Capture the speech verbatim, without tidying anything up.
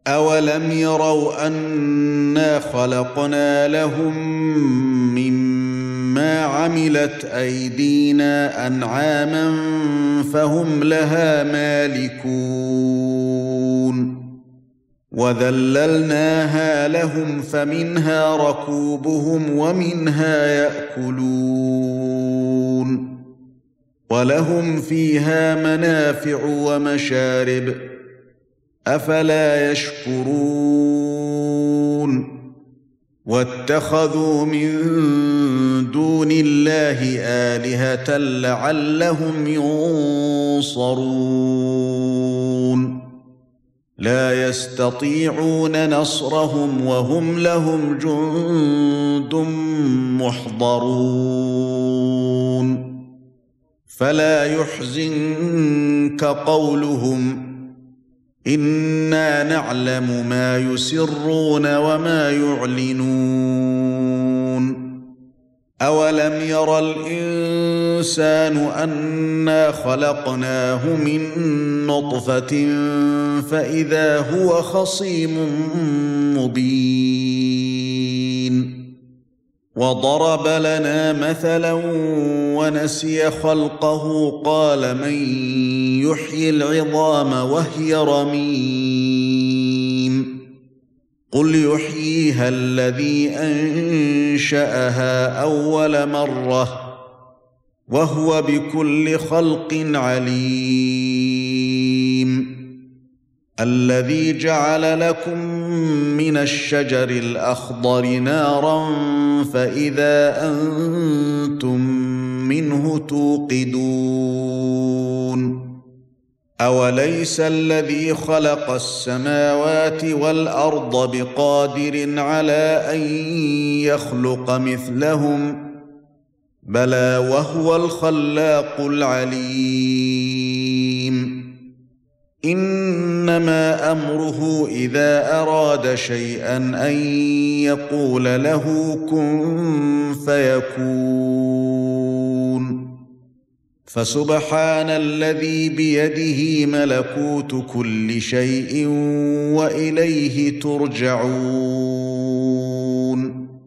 أَوَلَمْ يَرَوْا أَنَّا خَلَقْنَا لَهُم مِّمَّا عَمِلَتْ أَيْدِينَا أَنْعَامًا فَهُمْ لَهَا مَالِكُونَ وَذَلَّلْنَاهَا لَهُمْ فَمِنْهَا رَكُوبُهُمْ وَمِنْهَا يَأْكُلُونَ وَلَهُمْ فِيهَا مَنَافِعُ وَمَشَارِبُ أَفَلَا يَشْكُرُونَ وَاتَّخَذُوا مِن دُونِ اللَّهِ آلِهَةً لَّعَلَّهُمْ يُنصَرُونَ لَا يَسْتَطِيعُونَ نَصْرَهُمْ وَهُمْ لَهُمْ جُندٌ مُّحْضَرُونَ فَلَا يَحْزُنكَ قَوْلُهُمْ إِنَّا نَعْلَمُ مَا يُسِرُّونَ وَمَا يُعْلِنُونَ أَوَلَمْ يَرَ الْإِنسَانُ أَنَّا خَلَقْنَاهُ مِن نُّطْفَةٍ فَإِذَا هُوَ خَصِيمٌ مُّبِينٌ وَضَرَبَ لَنَا مَثَلًا وَنَسِيَ خَلْقَهُ قَالَ مَن يُحْيِي الْعِظَامَ وَهِيَ رَمِيمٌ قُلْ يُحْيِيهَا الَّذِي أَنشَأَهَا أَوَّلَ مَرَّةٍ وَهُوَ بِكُلِّ خَلْقٍ عَلِيمٌ الَّذِي جَعَلَ لَكُم مِّنَ الشَّجَرِ الْأَخْضَرِ نَارًا فَإِذَا أَنتُم مِّنْهُ تُوقِدُونَ أَوَلَيْسَ الَّذِي خَلَقَ السَّمَاوَاتِ وَالْأَرْضَ بِقَادِرٍ عَلَى أَن يَخْلُقَ مِثْلَهُم بَلَى وَهُوَ الْخَلَّاقُ الْعَلِيمُ إِنَّمَا أَمْرُهُ إِذَا أَرَادَ شَيْئًا أَن يَقُولَ لَهُ كُن فَيَكُونُ فَسُبْحَانَ الَّذِي بِيَدِهِ مَلَكُوتُ كُلِّ شَيْءٍ وَإِلَيْهِ تُرْجَعُونَ